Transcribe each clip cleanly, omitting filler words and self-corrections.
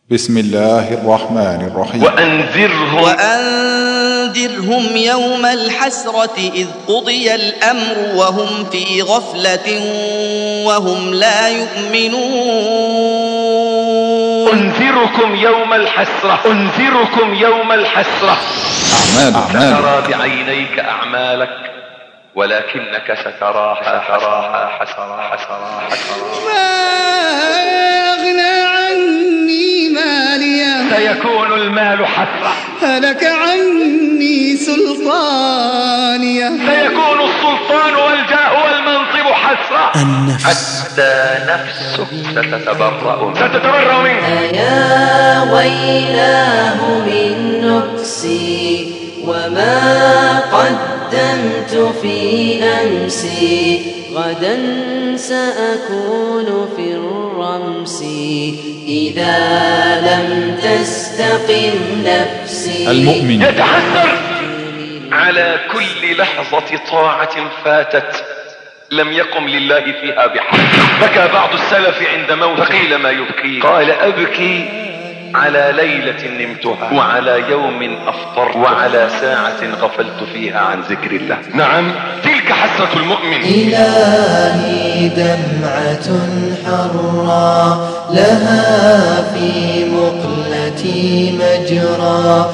بسم الله الرحمن الرحيم. وأنذرهم يوم الحسرة إذ قضي الأمر وهم في غفلة وهم لا يؤمنون. أنذركم يوم الحسرة سترى بعينيك أعمالك ولكنك ستراها حسرة. ما أغنى عني مالية سيكون المال حسرة. هلك عني سلطانية سيكون السلطان والجاه والمنصب حسرة. النفس حتى نفسك ستتبرأ منه. يا ويلاه من نفسي وما قدمت في أمسي غدا سأكون في الرمس إذا لم تستقم نفسي. المؤمن يتحسر على كل لحظة طاعة فاتت لم يقم لله فيها بحق. بكى بعض السلف عند موت فقيل ما يبكي؟ قال أبكي على ليلة نمتها وعلى يوم أفطرت وعلى ساعة غفلت فيها عن ذكر الله. نعم تلك حسرة المؤمن. إلهي دمعة حرى لها في مقلتي مجرى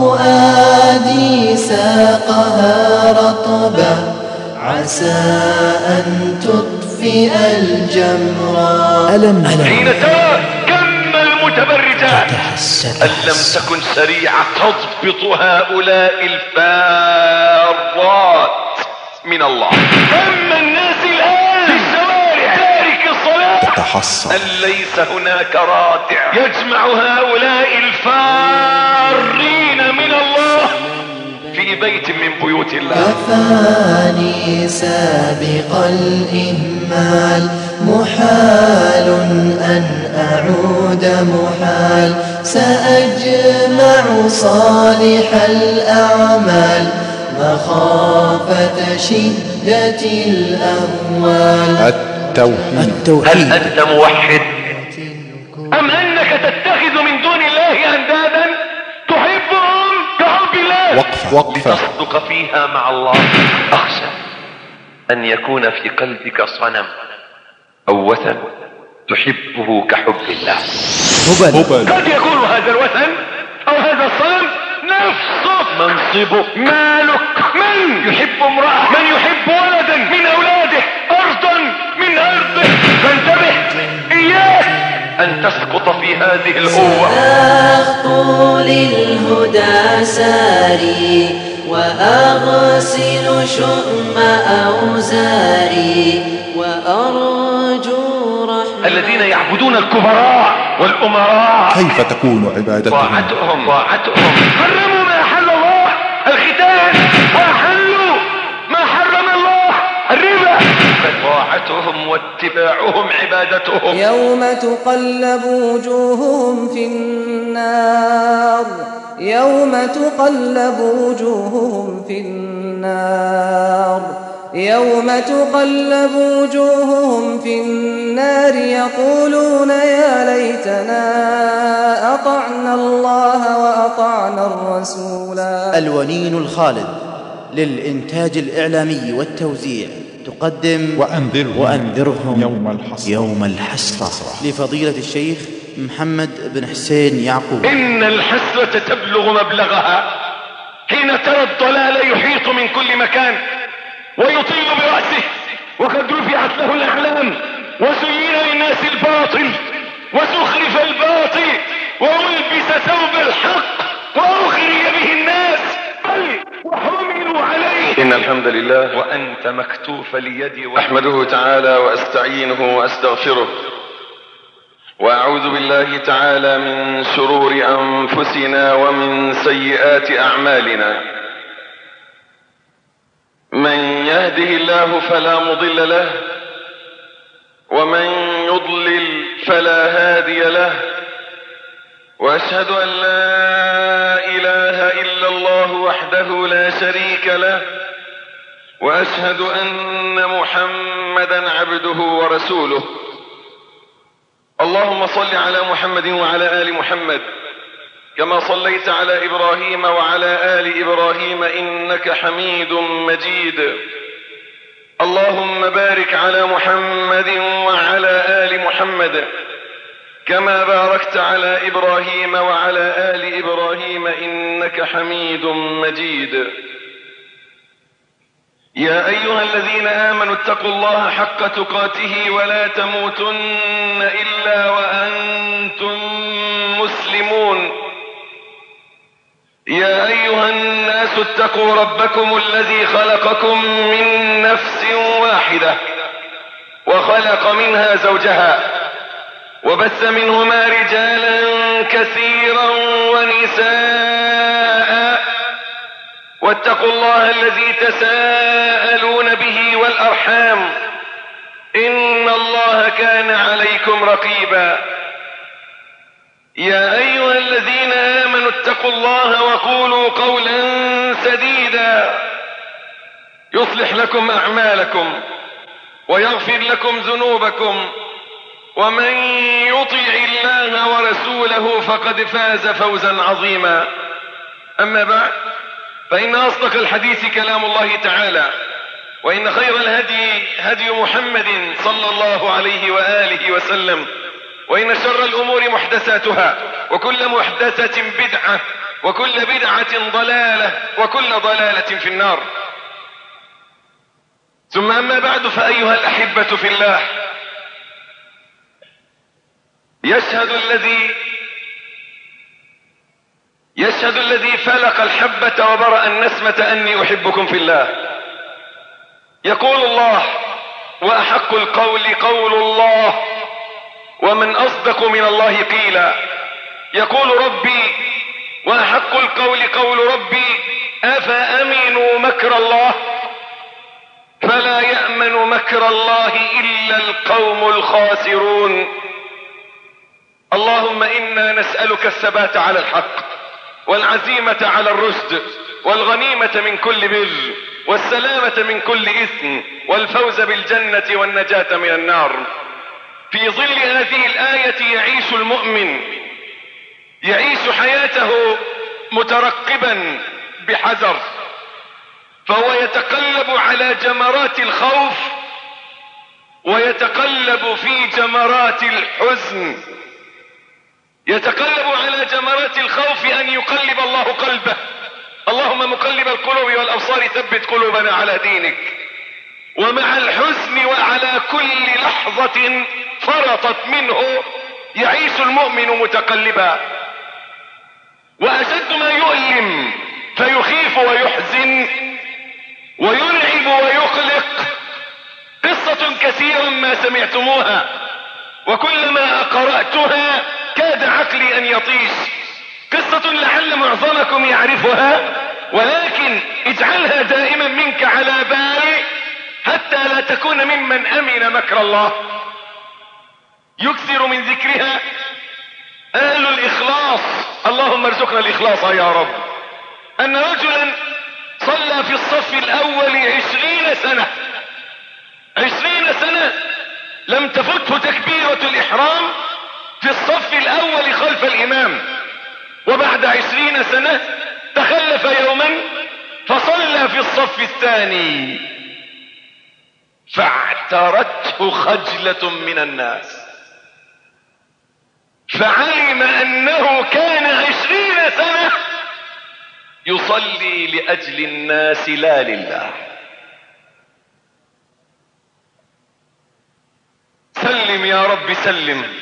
فؤادي ساقها رطبة عسى أن تطفئ الجمرى. حين ترى كم المتبرجات أن لم تكن سريعة تضبط هؤلاء الفارات من الله. كم الناس الآن في الشوارع تارك الصلاة تتحسر أن ليس هناك رادع يجمع هؤلاء الفارين من الله في بيت من بيوت الله. كفاني سابق الإهمال محال أن أعود محال سأجمع صالح الأعمال مخافة شدة الأهوال. التوحيد. هل أنت موحد أم أنك تتخذ من دون الله أندادا تحبهم كحب الله وقفة لتصدق فيها مع الله؟ أخشى أن يكون في قلبك صنم أو وثن تحبه كحب الله. هبل. قد يكون هذا الوثن أو هذا الصنم نفسه، منصبه، مالك. من يحب امرأة، من يحب ولدا من أولاده، أرضا من أرضه. فانتبه إياك أن تسقط في هذه الهوة. أخطو للهدى ساري وأغسل شؤم أوزاري وأرجو رحمة. الذين يعبدون الكبراء والأمراء كيف تكون عبادتهم؟ طاعتهم حرموا ما أحل الله، الختان، وأحلوا ما حرم الله، الربا. فطاعتهم واتباعهم عبادتهم. يوم تقلب وجوههم في النار يوم تقلب وجوههم في النار يوم تقلب وجوههم في النار يقولون يا ليتنا أطعنا الله وأطعنا الرسولا. الونين الخالد للإنتاج الإعلامي والتوزيع تقدم وأنذرهم يوم الحسرة لفضيلة الشيخ محمد بن حسين يعقوب. إن الحسرة تبلغ مبلغها حين ترى الضلال يحيط من كل مكان ويطل برأسه وقد رفعت له الأعلام وزين للناس الباطل وزخرف الباطل وألبس ثوب الحق وأغري به الناس بل وحملوا عليه. إن الحمد لله وأنت مكتوف ليدي وأحمده تعالى وأستعينه وأستغفره وأعوذ بالله تعالى من شرور أنفسنا ومن سيئات أعمالنا. من يهده الله فلا مضل له ومن يضلل فلا هادي له وأشهد أن لا إله إلا الله وحده لا شريك له وأشهد أن محمدا عبده ورسوله. اللهم صل على محمد وعلى آل محمد كما صليت على إبراهيم وعلى آل إبراهيم إنك حميد مجيد. اللهم بارك على محمد وعلى آل محمد كما باركت على إبراهيم وعلى آل إبراهيم إنك حميد مجيد. يا أيها الذين آمنوا اتقوا الله حق تقاته ولا تموتن إلا وأنتم مسلمون. يا أيها الناس اتقوا ربكم الذي خلقكم من نفس واحدة وخلق منها زوجها وبث منهما رجالا كثيرا ونساء واتقوا الله الذي تساءلون به والأرحام إن الله كان عليكم رقيبا. يا أيها الذين آمنوا اتقوا الله وقولوا قولا سديدا يصلح لكم أعمالكم ويغفر لكم ذنوبكم ومن يطع الله ورسوله فقد فاز فوزا عظيما. أما بعد فإن أصدق الحديث كلام الله تعالى وإن خير الهدي هدي محمد صلى الله عليه وآله وسلم وإن شر الأمور محدثاتها وكل محدثة بدعة وكل بدعة ضلالة وكل ضلالة في النار. ثم أما بعد فأيها الأحبة في الله، يشهد الذي فلق الحبة وبرأ النسمة أني أحبكم في الله. يقول الله: وأحق القول قول الله ومن أصدق من الله قيلا. يقول ربي: وأحق القول قول ربي أفأمنوا مكر الله فلا يأمن مكر الله إلا القوم الخاسرون. اللهم إنا نسألك الثبات على الحق والعزيمة على الرشد والغنيمة من كل بر والسلامة من كل إثم والفوز بالجنة والنجاة من النار. في ظل هذه الآية يعيش المؤمن، يعيش حياته مترقبا بحذر، فهو يتقلب على جمرات الخوف ويتقلب في جمرات الحزن. يتقلب على جمرات الخوف أن يقلب الله قلبه. اللهم مقلب القلوب والأبصار ثبت قلوبنا على دينك. ومع الحزن وعلى كل لحظة فرطت منه يعيش المؤمن متقلبا. وأشد ما يؤلم فيخيف ويحزن ويرعب ويقلق قصة كثيرا ما سمعتموها، وكلما قرأتها كاد عقلي أن يطيش. قصة لعل معظمكم يعرفها، ولكن اجعلها دائما منك على بال حتى لا تكون ممن أمن مكر الله. يكثر من ذكرها أهل الإخلاص، اللهم ارزقنا الإخلاص يا رب. أن رجلا صلى في الصف الأول 20 سنة، 20 سنة لم تفته تكبيرة الإحرام في الصف الأول خلف الإمام، وبعد 20 سنة تخلف يوما فصلى في الصف الثاني فاعترته خجلة من الناس، فعلم أنه كان 20 سنة يصلي لأجل الناس لا لله. سلم يا رب سلم.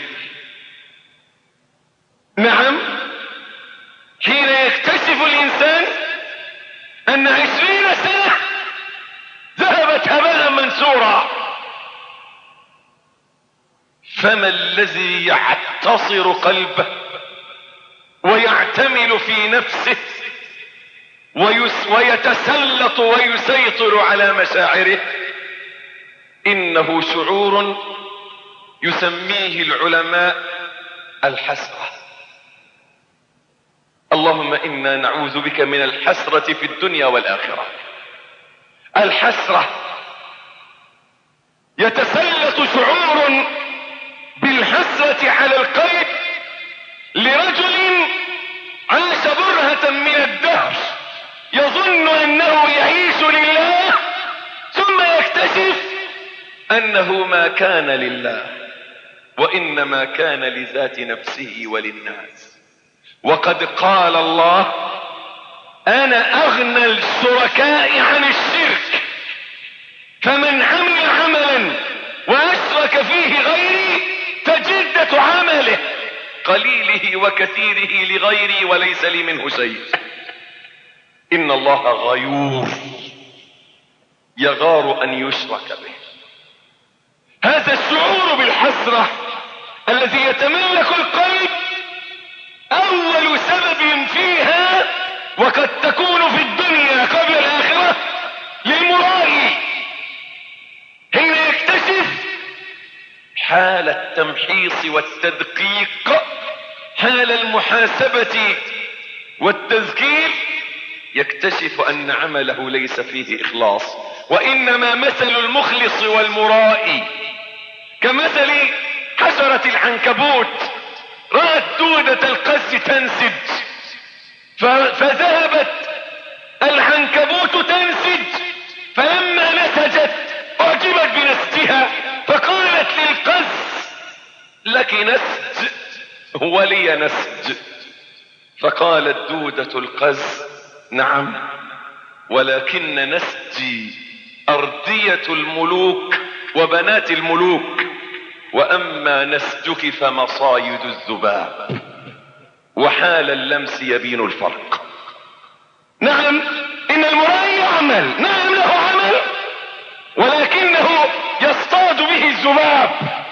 نعم، حين يكتشف الإنسان أن 20 سنة ذهبت هباء منثورا، فما الذي يعتصر قلبه ويعتمل في نفسه ويتسلط ويسيطر على مشاعره؟ إنه شعور يسميه العلماء الحسرة. اللهم إنا نعوذ بك من الحسرة في الدنيا والآخرة. الحسرة يتسلط شعور بالحسرة على القلب لرجل عاش برهة من الدهر يظن أنه يعيش لله، ثم يكتشف أنه ما كان لله، وإنما كان لذات نفسه وللناس. وقد قال الله: أنا أغنى الشركاء عن الشرك، فمن عمل عملا وأشرك فيه غيري فجدة عمله قليله وكثيره لغيري وليس لي منه شيء. إن الله غيور يغار أن يشرك به. هذا الشعور بالحسرة الذي يتملك القلب أول سبب فيها، وقد تكون في الدنيا قبل الآخرة، للمرائي حين يكتشف حال التمحيص والتدقيق، حال المحاسبة والتذكير، يكتشف أن عمله ليس فيه إخلاص، وإنما مثل المخلص والمرائي كمثل حشرة العنكبوت رأت دودة القز تنسج، فذهبت العنكبوت تنسج، فلما نسجت أعجبت بنسجها، فقالت للقز: لك نسج ولي نسج. فقالت دودة القز: نعم، ولكن نسجي أردية الملوك وبنات الملوك، وأما نسجك فمصايد الذباب. وحال اللمس يبين الفرق. نعم، إن المرائي يعمل، نعم له عمل، ولكنه يصطاد به الذباب.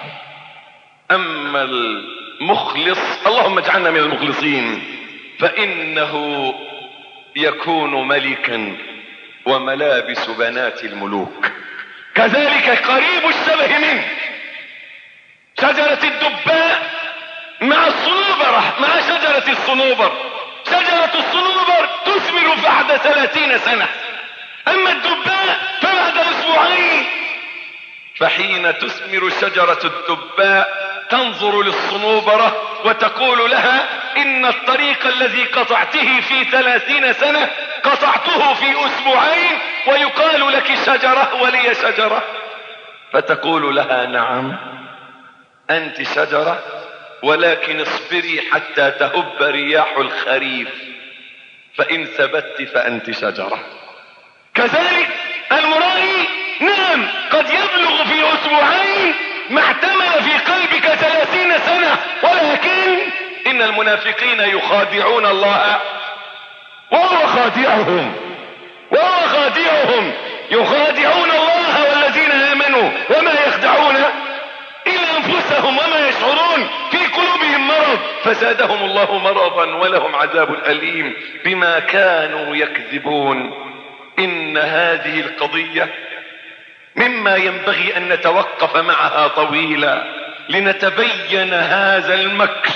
أما المخلص، اللهم اجعلنا من المخلصين، فإنه يكون ملكا وملابس بنات الملوك. كذلك قريب الشبه منه شجرة الدباء مع الصنوبرة، مع شجرة الصنوبر. شجرة الصنوبر تثمر بعد 30 سنة، أما الدباء فبعد أسبوعين. فحين تثمر شجرة الدباء تنظر للصنوبرة وتقول لها: إن الطريق الذي قطعته في 30 سنة قطعته في أسبوعين، ويقال لك شجرة ولي شجرة. فتقول لها: نعم، أنت شجرة، ولكن اصبري حتى تهب رياح الخريف، فإن ثبت فأنت شجرة. كذلك المرائي، نعم، قد يبلغ في أسبوعين ما احتمل في قلبك 30 سنة، ولكن إن المنافقين يخادعون الله وهو خادعهم، وهو خادعهم. يخادعون الله والذين آمنوا وما يخدعون إلا أنفسهم وما يشعرون، في قلوبهم مرض فزادهم الله مرضا ولهم عذاب أليم بما كانوا يكذبون. إن هذه القضية مما ينبغي أن نتوقف معها طويلا لنتبين هذا المكر.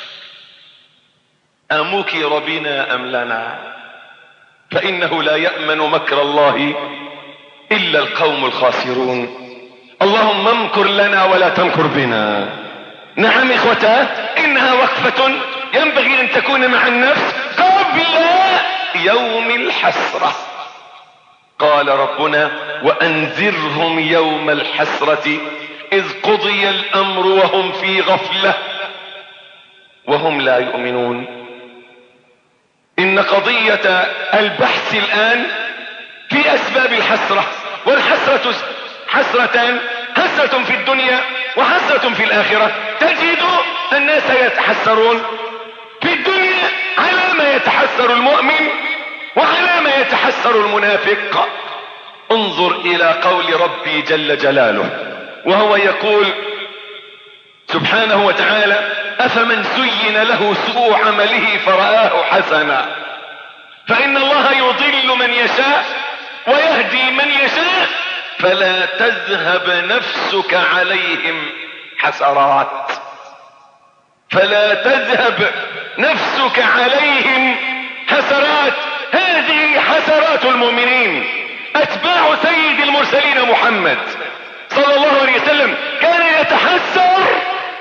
أمكر بنا أم لنا؟ فإنه لا يأمن مكر الله إلا القوم الخاسرون. اللهم امكر لنا ولا تمكر بنا. نعم إخوتاه، إنها وقفة ينبغي أن تكون مع النفس قبل يوم الحسرة. قال ربنا: وأنذرهم يوم الحسرة إذ قضي الأمر وهم في غفلة وهم لا يؤمنون. إن قضية البحث الآن في أسباب الحسرة، والحسرة حسرتان: حسرة في الدنيا وحسرة في الآخرة. تجد الناس يتحسرون في الدنيا على ما يتحسر المؤمن وعلى ما يتحسر المنافق. انظر إلى قول ربي جل جلاله وهو يقول سبحانه وتعالى: أفمن زين له سوء عمله فرآه حسنا فإن الله يضل من يشاء ويهدي من يشاء فلا تذهب نفسك عليهم حسرات. فلا تذهب نفسك عليهم حسرات. هذه حسرات المؤمنين أتباع سيد المرسلين محمد صلى الله عليه وسلم. كان يتحسر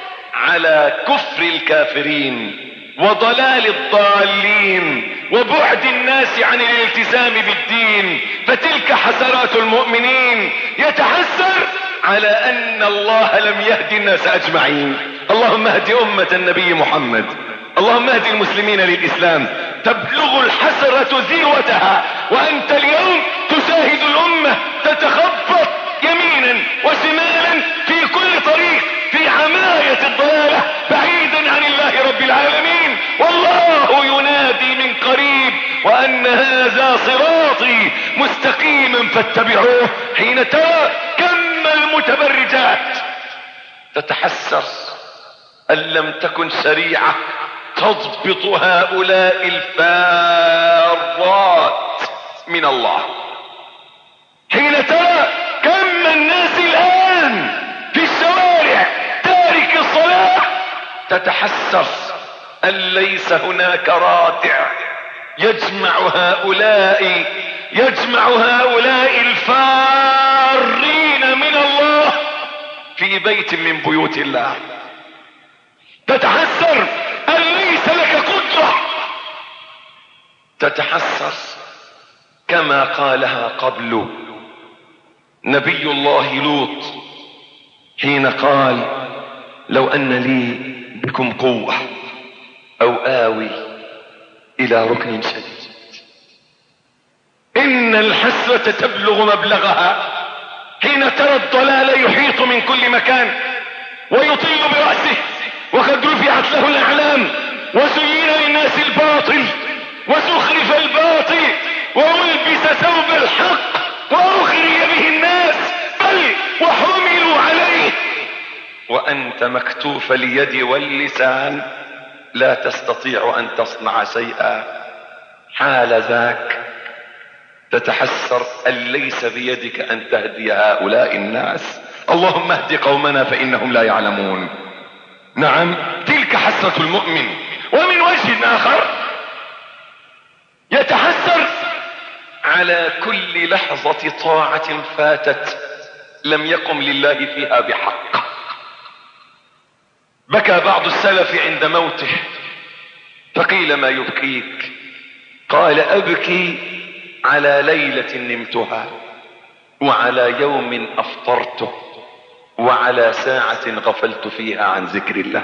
على كفر الكافرين وضلال الضالين وبعد الناس عن الالتزام بالدين، فتلك حسرات المؤمنين. يتحسر على ان الله لم يهدي الناس اجمعين. اللهم اهد امة النبي محمد، اللهم اهد المسلمين للاسلام. تبلغ الحسرة ذروتها وانت اليوم تشاهد الامة تتخبط يمينا وشمالا في كل طريق في حماية الضلالة بعيدا عن الله رب العالمين. والله ينادي من قريب وأن هذا صراطي مستقيما فاتبعوه. حين ترى كم المتبرجات تتحسر أن لم تكن شريعة تضبط هؤلاء الفارات من الله. حين ترى كم الناس الآن في الشوارع تارك الصلاة تتحسر أن ليس هناك رادع يجمع هؤلاء الفارين من الله في بيت من بيوت الله. تتحسر أن ليس لك قدرة، تتحسر كما قالها قبل نبي الله لوط حين قال لو أن لي بكم قوة أو آوي إلى ركن شديد. إن الحسرة تبلغ مبلغها حين ترى الضلال يحيط من كل مكان ويطل برأسه وقد رفعت له الأعلام وزين للناس الباطل وزخرف الباطل وألبس ثوب الحق وأغري به الناس بل وحملوا عليه وأنت مكتوف اليد واللسان لا تستطيع أن تصنع شيئا. حال ذاك تتحسر أن ليس بيدك أن تهدي هؤلاء الناس. اللهم اهد قومنا فإنهم لا يعلمون. نعم، تلك حسرة المؤمن. ومن وجه آخر يتحسر على كل لحظة طاعة فاتت لم يقم لله فيها بحق. بكى بعض السلف عند موته فقيل ما يبكيك؟ قال أبكي على ليلة نمتها وعلى يوم أفطرته وعلى ساعة غفلت فيها عن ذكر الله.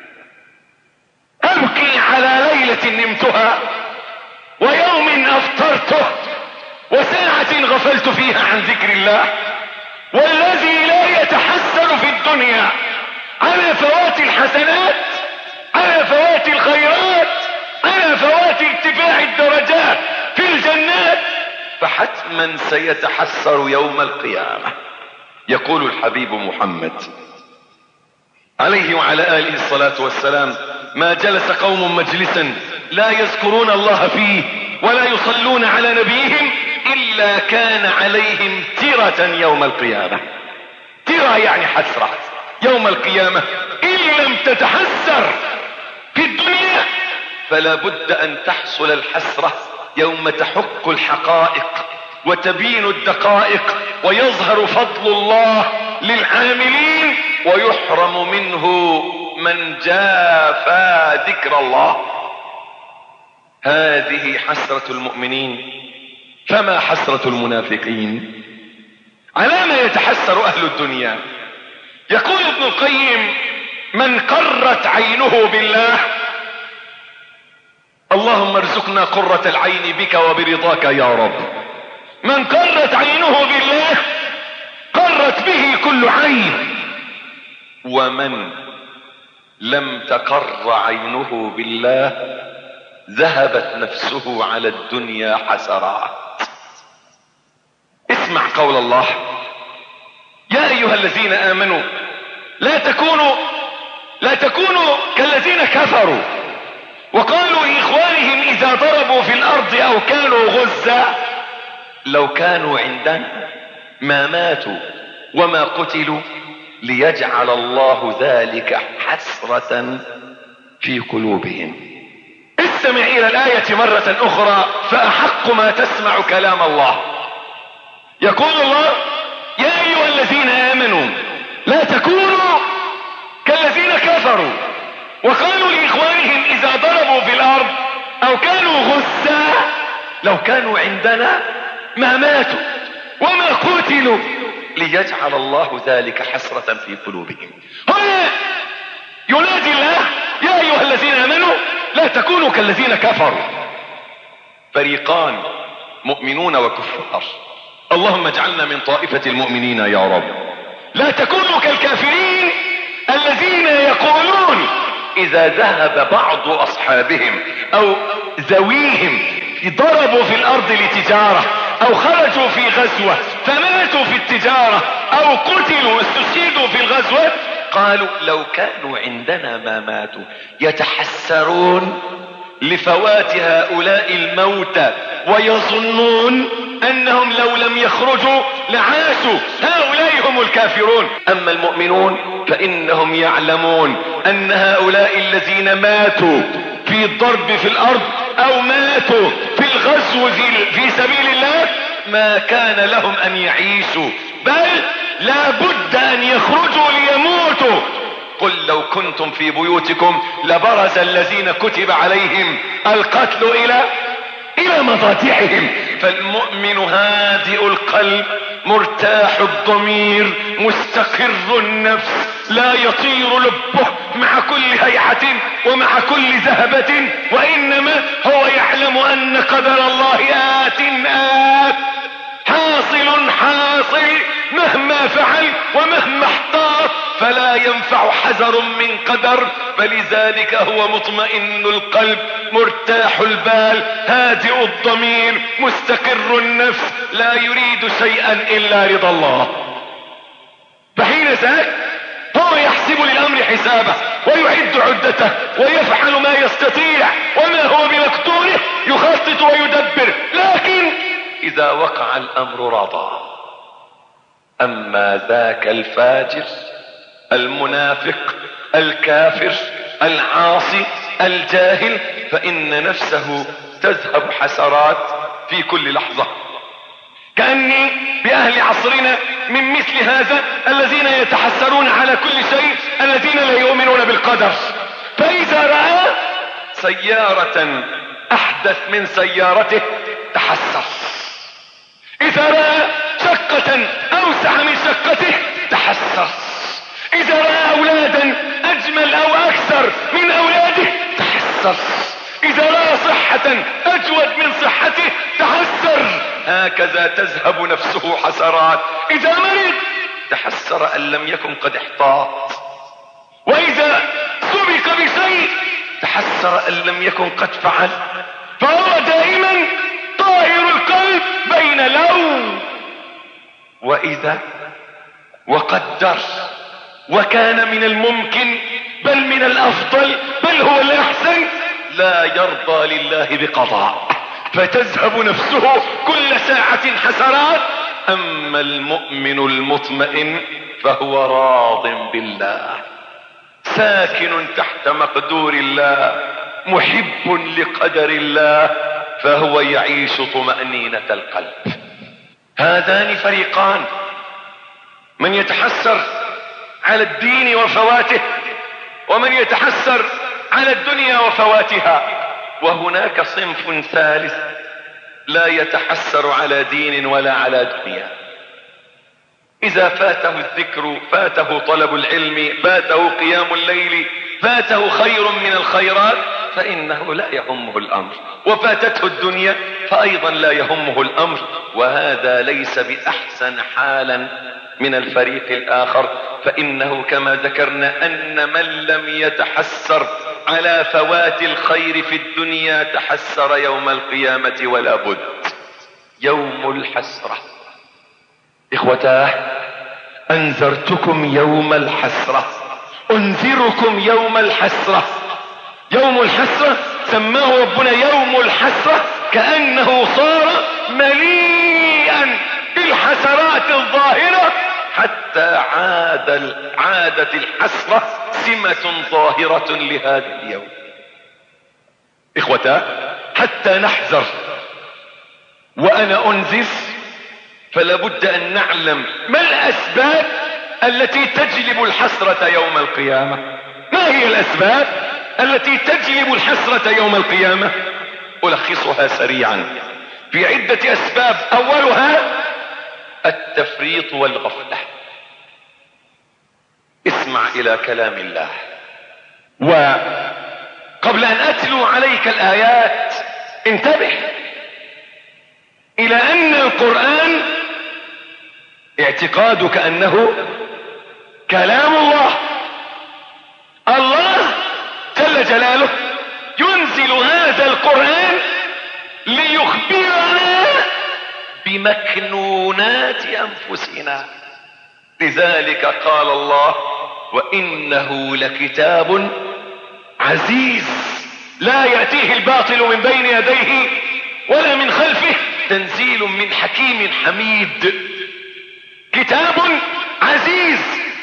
أبكي على ليلة نمتها ويوم أفطرته وساعة غفلت فيها عن ذكر الله. والذي لا يتحسر في الدنيا على فوات الحسنات، على فوات الخيرات، على فوات ارتفاع الدرجات في الجنات، فحتما سيتحسر يوم القيامة. يقول الحبيب محمد عليه وعلى آله الصلاة والسلام: ما جلس قوم مجلسا لا يذكرون الله فيه ولا يصلون على نبيهم إلا كان عليهم ترة يوم القيامة. ترة يعني حسرة يوم القيامة. إن لم تتحسر في الدنيا فلا بد أن تحصل الحسرة يوم تحق الحقائق وتبين الدقائق ويظهر فضل الله للعاملين ويحرم منه من جافى ذكر الله. هذه حسرة المؤمنين. فما حسرة المنافقين؟ على ما يتحسر أهل الدنيا. يقول ابن القيم: من قرت عينه بالله، اللهم ارزقنا قرة العين بك وبرضاك يا رب. من قرت عينه بالله قرت به كل عين، ومن لم تقر عينه بالله ذهبت نفسه على الدنيا حسرات. اسمع قول الله: يا أيها الذين آمنوا لا تكونوا كالذين كفروا وقالوا لإخوانهم إذا ضربوا في الأرض أو كانوا غزا لو كانوا عندنا ما ماتوا وما قتلوا ليجعل الله ذلك حسرة في قلوبهم. استمع إلى الآية مرة أخرى فأحق ما تسمع كلام الله. يقول الله: يا أيها الذين آمنوا لا تكونوا كالذين كفروا كفروا وقالوا لإخوانهم إذا ضربوا في الأرض أو كانوا غزا لو كانوا عندنا ما ماتوا وما قتلوا ليجعل الله ذلك حسرة في قلوبهم. هنا ينادي الله يا أيها الذين آمنوا لا تكونوا كالذين كفروا. فريقان مؤمنون وكفار، اللهم اجعلنا من طائفة المؤمنين يا رب. لا تكونوا كالكافرين الذين يقولون إذا ذهب بعض أصحابهم أو ذويهم ضربوا في الأرض لتجارة أو خرجوا في غزوة فماتوا في التجارة أو قتلوا واستشهدوا في الغزوة قالوا لو كانوا عندنا ما ماتوا، يتحسرون لفوات هؤلاء الموتى ويظنون أنهم لو لم يخرجوا لعاشوا. هؤلاء هم الكافرون. أما المؤمنون فإنهم يعلمون أن هؤلاء الذين ماتوا في الضرب في الأرض أو ماتوا في الغزو في سبيل الله ما كان لهم أن يعيشوا، بل لا بد أن يخرجوا ليموتوا. قل لو كنتم في بيوتكم لبرز الذين كتب عليهم القتل إلى مضاجعهم. فالمؤمن هادئ القلب مرتاح الضمير مستقر النفس لا يطير لبه مع كل هيعة ومع كل ذهبة، وإنما هو يعلم أن قدر الله آت حاصل مهما فعل ومهما احتاط فلا ينفع حذر من قدر. فلذلك هو مطمئن القلب مرتاح البال هادئ الضمير مستقر النفس لا يريد شيئا إلا رضا الله. فحين ذاك هو يحسب للأمر حسابه ويعد عدته ويفعل ما يستطيع وما هو بمقدوره يخطط ويدبر، لكن إذا وقع الأمر رضى. أما ذاك الفاجر المنافق الكافر العاصي الجاهل فإن نفسه تذهب حسرات في كل لحظة. كأني بأهل عصرنا من مثل هذا الذين يتحسرون على كل شيء، الذين لا يؤمنون بالقدر. فإذا رأى سيارة أحدث من سيارته تحسر، إذا رأى شقة أوسع من شقته تحسر، إذا رأى أولادا أجمل أو أكثر من أولاده تحسر، إذا رأى صحة أجود من صحته تحسر. هكذا تذهب نفسه حسرات. إذا مرض تحسر أن لم يكن قد احتاط، وإذا سبق بشيء تحسر أن لم يكن قد فعل. فهو دائما طائر القلب بين لو وإذا وقدر، وكان من الممكن بل من الأفضل بل هو الأحسن لا يرضى لله بقضاء، فتذهب نفسه كل ساعة حسرات. أما المؤمن المطمئن فهو راض بالله ساكن تحت مقدور الله محب لقدر الله، فهو يعيش طمأنينة القلب. هذان فريقان، من يتحسر على الدين وفواته ومن يتحسر على الدنيا وفواتها. وهناك صنف ثالث لا يتحسر على دين ولا على دنيا. إذا فاته الذكر فاته طلب العلم فاته قيام الليل فاته خير من الخيرات فإنه لا يهمه الأمر، وفاتته الدنيا فأيضا لا يهمه الأمر. وهذا ليس بأحسن حالا من الفريق الآخر، فإنه كما ذكرنا أن من لم يتحسر على فوات الخير في الدنيا تحسر يوم القيامة ولا بد. يوم الحسرة إخوتاه، أنذرتكم يوم الحسرة، أنذركم يوم الحسرة. يوم الحسرة سماه ربنا يوم الحسرة كأنه صار مليئا بالحسرات الظاهرة حتى عادت الحسرة سمة ظاهرة لهذا اليوم. إخوتا، حتى نحذر وأنا أنذر فلابد أن نعلم ما الأسباب التي تجلب الحسرة يوم القيامة. ما هي الأسباب التي تجلب الحسرة يوم القيامة؟ ألخصها سريعا في عدة أسباب. أولها التفريط والغفلة. اسمع إلى كلام الله. وقبل أن أتلو عليك الآيات انتبه إلى أن القرآن اعتقادك أنه كلام الله. الله جل جلاله ينزل هذا القرآن ليخبرنا بمكنونات أنفسنا. لذلك قال الله: وإنه لكتاب عزيز لا يأتيه الباطل من بين يديه ولا من خلفه تنزيل من حكيم حميد. كتاب عزيز.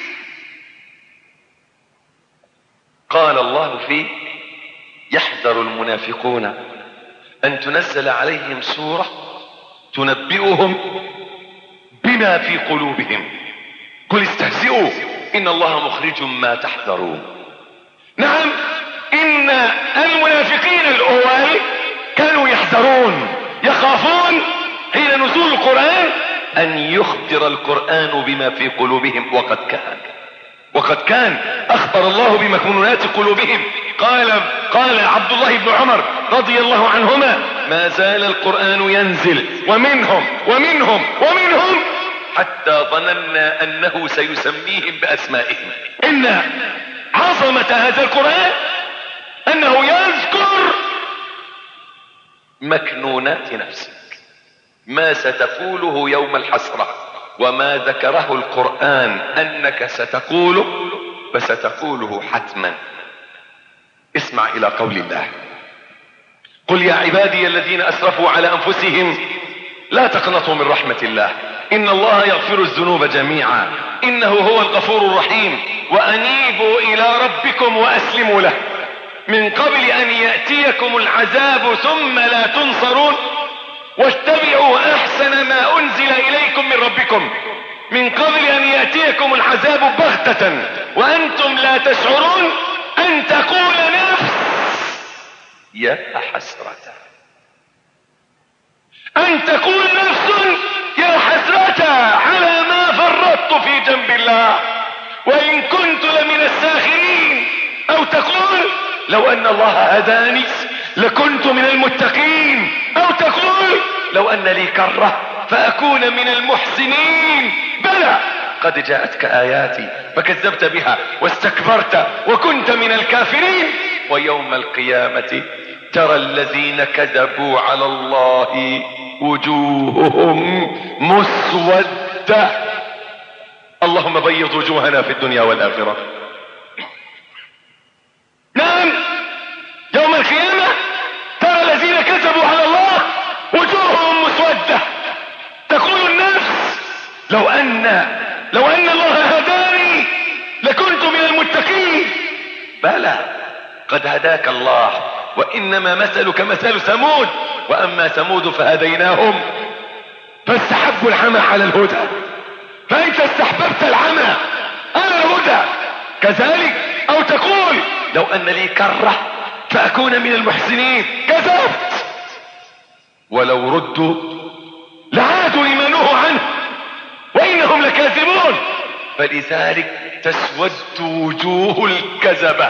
قال الله فيه: يحذر المنافقون أن تنزل عليهم سورة تنبئهم بما في قلوبهم قل استهزئوا إن الله مخرج ما تحذرون. نعم، إن المنافقين الأول كانوا يحذرون، يخافون حين نزول القرآن أن يخبر القرآن بما في قلوبهم. وقد كان أخبر الله بمكنونات قلوبهم. قال عبد الله بن عمر رضي الله عنهما: ما زال القرآن ينزل ومنهم حتى ظننا أنه سيسميهم بأسمائهم. إن عظمة هذا القرآن أنه يذكر مكنونات نفسك، ما ستقوله يوم الحسرة، وما ذكره القرآن أنك ستقوله فستقوله حتما. اسمع إلى قول الله: قل يا عبادي الذين أسرفوا على أنفسهم لا تقنطوا من رحمة الله إن الله يغفر الذنوب جميعا إنه هو الغفور الرحيم وأنيبوا إلى ربكم وأسلموا له من قبل أن يأتيكم العذاب ثم لا تنصرون واتبعوا أحسن ما أنزل إليكم من ربكم من قبل أن يأتيكم العذاب بغتة وأنتم لا تشعرون أن تقول نفس يا حسرة، أن تقول نفس يا حسرة على ما فرطت في جنب الله وإن كنت لمن الساخرين، أو تقول لو أن الله هداني لكنت من المتقين، أو تقول لو أن لي كرة فأكون من المحسنين. بلى قد جاءتك آياتي فكذبت بها واستكبرت وكنت من الكافرين ويوم القيامة ترى الذين كذبوا على الله وجوههم مسودة. اللهم بيض وجوهنا في الدنيا والآخرة. نعم، يوم القيامة ترى الذين كذبوا على الله وجوههم مسودة. تقول النفس لو أن الله هداني لكنت من المتقين. بلى قد هداك الله، وإنما مثلك مثل ثمود، وأما ثمود فهديناهم فاستحبوا العمى على الهدى، فأنت استحببت العمى على الهدى كذلك. أو تقول لو أن لي كرة فأكون من المحسنين، كذبت. ولو ردوا لعادوا لما نهوا عنه وإنهم لكاذبون. فلذلك تسود وجوه الكذبة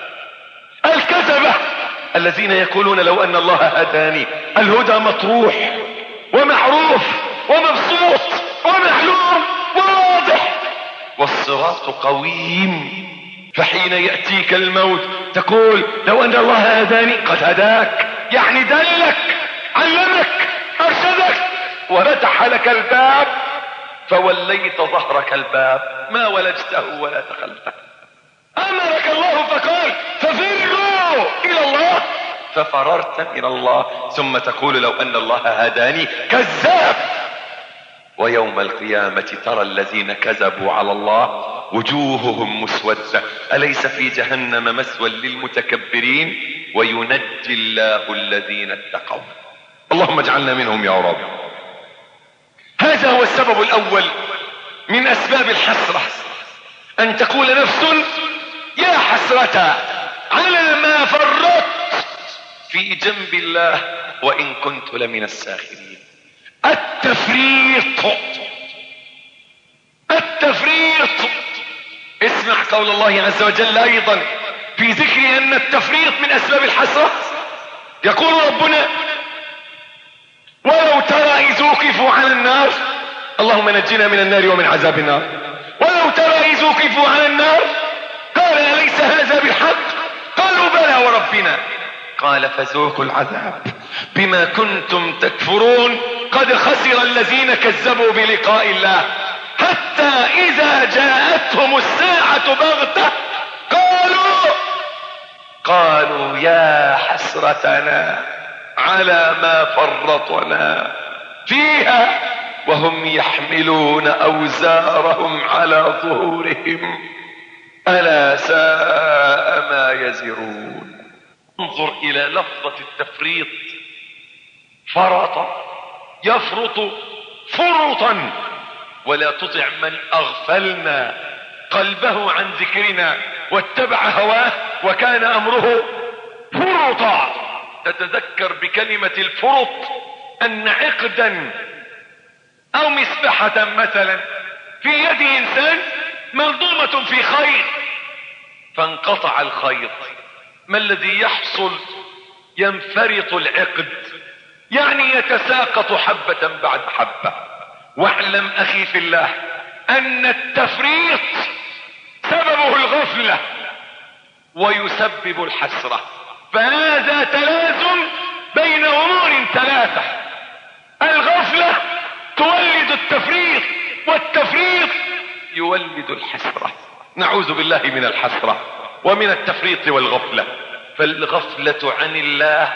الذين يقولون لو أن الله هداني. الهدى مطروح ومعروف ومبسوط ومعلوم وواضح، والصراط قويم. فحين يأتيك الموت تقول لو أن الله هداني. قد هداك، يعني دلك، علمك، أرشدك، وفتح لك الباب، فوليت ظهرك الباب، ما ولجته ولا دخلته. أمرك الله فقال ففروا إلى الله، ففررت من الله، ثم تقول لو أن الله هداني. كذاب. ويوم القيامة ترى الذين كذبوا على الله وجوههم مسودة. أليس في جهنم مثوى للمتكبرين وينجي الله الذين اتقوا. اللهم اجعلنا منهم يا رب. هذا هو السبب الأول من أسباب الحسرة، أن تقول نفس يا حسرة على ما فرطت في جنب الله وإن كنت لمن الساخرين. التفريط اسمع قول الله عز وجل أيضا في ذكر أن التفريط من أسباب الحسرة. يقول ربنا ولو ترى إذ وقفوا على النار، اللهم نجنا من النار ومن عذاب النار. ولو ترى إذ وقفوا على النار قال أليس هذا بالحق؟ قالوا بلى وربنا. قال فذوقوا العذاب بما كنتم تكفرون قد خسر الذين كذبوا بلقاء الله حتى إذا جاءتهم الساعة بغتة قالوا يا حسرتنا على ما فرطنا فيها وهم يحملون أوزارهم على ظهورهم ألا ساء ما يزرون. انظر إلى لفظة التفريط. فرط يفرط فرطا. ولا تطع من أغفلنا قلبه عن ذكرنا واتبع هواه وكان أمره فرطا. تتذكر بكلمة الفرط أن عقدا أو مسبحة مثلا في يد إنسان ملضومة في خيط فانقطع الخيط، ما الذي يحصل؟ ينفرط العقد، يعني يتساقط حبة بعد حبة. واعلم أخي في الله أن التفريط سببه الغفلة ويسبب الحسرة، فهذا تلازم بين أمور ثلاثة. الغفلة تولد التفريط والتفريط يولد الحسرة. نعوذ بالله من الحسرة ومن التفريط والغفلة. فالغفلة عن الله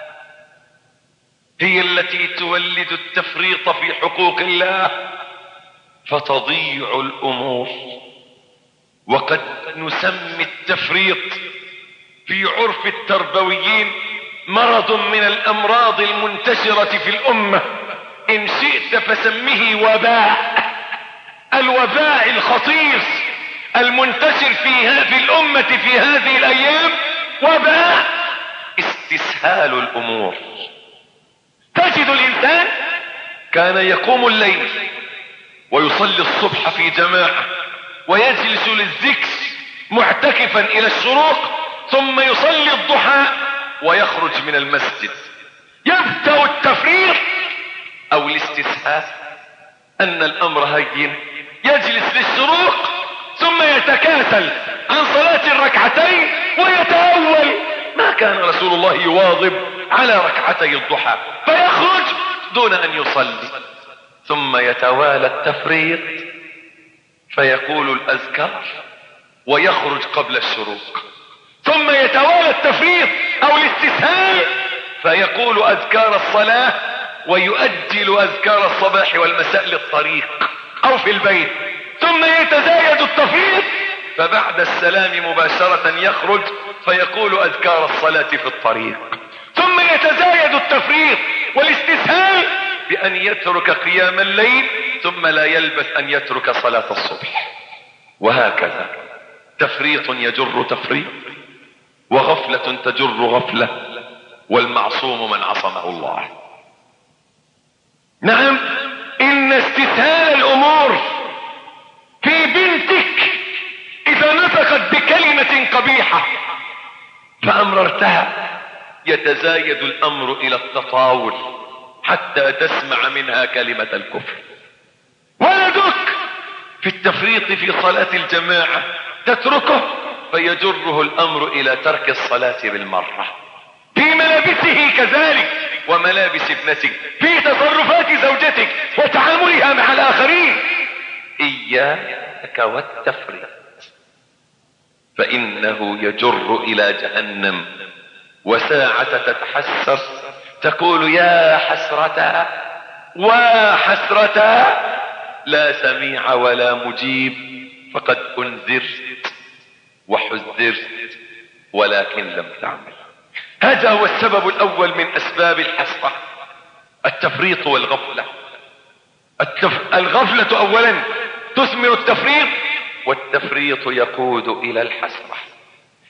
هي التي تولد التفريط في حقوق الله فتضيع الأمور. وقد نسمي التفريط في عرف التربويين مرض من الأمراض المنتشرة في الأمة، إن شئت فسميه وباء. الوباء الخطير المنتشر في الأمة في هذه الأيام وباء استسهال الأمور. تجد الإنسان كان يقوم الليل ويصلي الصبح في جماعة ويجلس للذكر معتكفا إلى الشروق، ثم يصلي الضحى ويخرج من المسجد. يبدأ التفريط أو الاستسهال أن الأمر هين، يجلس للشروق ثم يتكاسل عن صلاة الركعتين ويتأول. ما كان رسول الله يواظب على ركعتي الضحى، فيخرج دون أن يصلي. ثم يتوالى التفريط فيقول الأذكار ويخرج قبل الشروق. ثم يتوالى التفريط أو الاستسهال فيقول أذكار الصلاة ويؤجل أذكار الصباح والمساء للطريق أو في البيت. ثم يتزايد التفريط فبعد السلام مباشرة يخرج فيقول أذكار الصلاة في الطريق. ثم يتزايد التفريط والاستسهال بأن يترك قيام الليل ثم لا يلبث أن يترك صلاة الصبح. وهكذا تفريط يجر تفريط وغفلة تجر غفلة، والمعصوم من عصمه الله. نعم، إن استسهال الأمور في بنتك إذا نطقت بكلمة قبيحة فأمررتها يتزايد الأمر إلى التطاول حتى تسمع منها كلمة الكفر. ولدك في التفريط في صلاة الجماعة تتركه فيجره الأمر إلى ترك الصلاة بالمرة. في ملابسه كذلك وملابس ابنتك، في تصرفات زوجتك وتعاملها مع الآخرين. إياك والتفريط فإنه يجر إلى جهنم. وساعة تتحسر تقول يا حسرة وحسرة لا سميع ولا مجيب، فقد أنذرت وحذرت ولكن لم تعمل. هذا هو السبب الأول من أسباب الحسرة، التفريط والغفلة. الغفلة أولا تثمر التفريط، والتفريط يقود إلى الحسرة.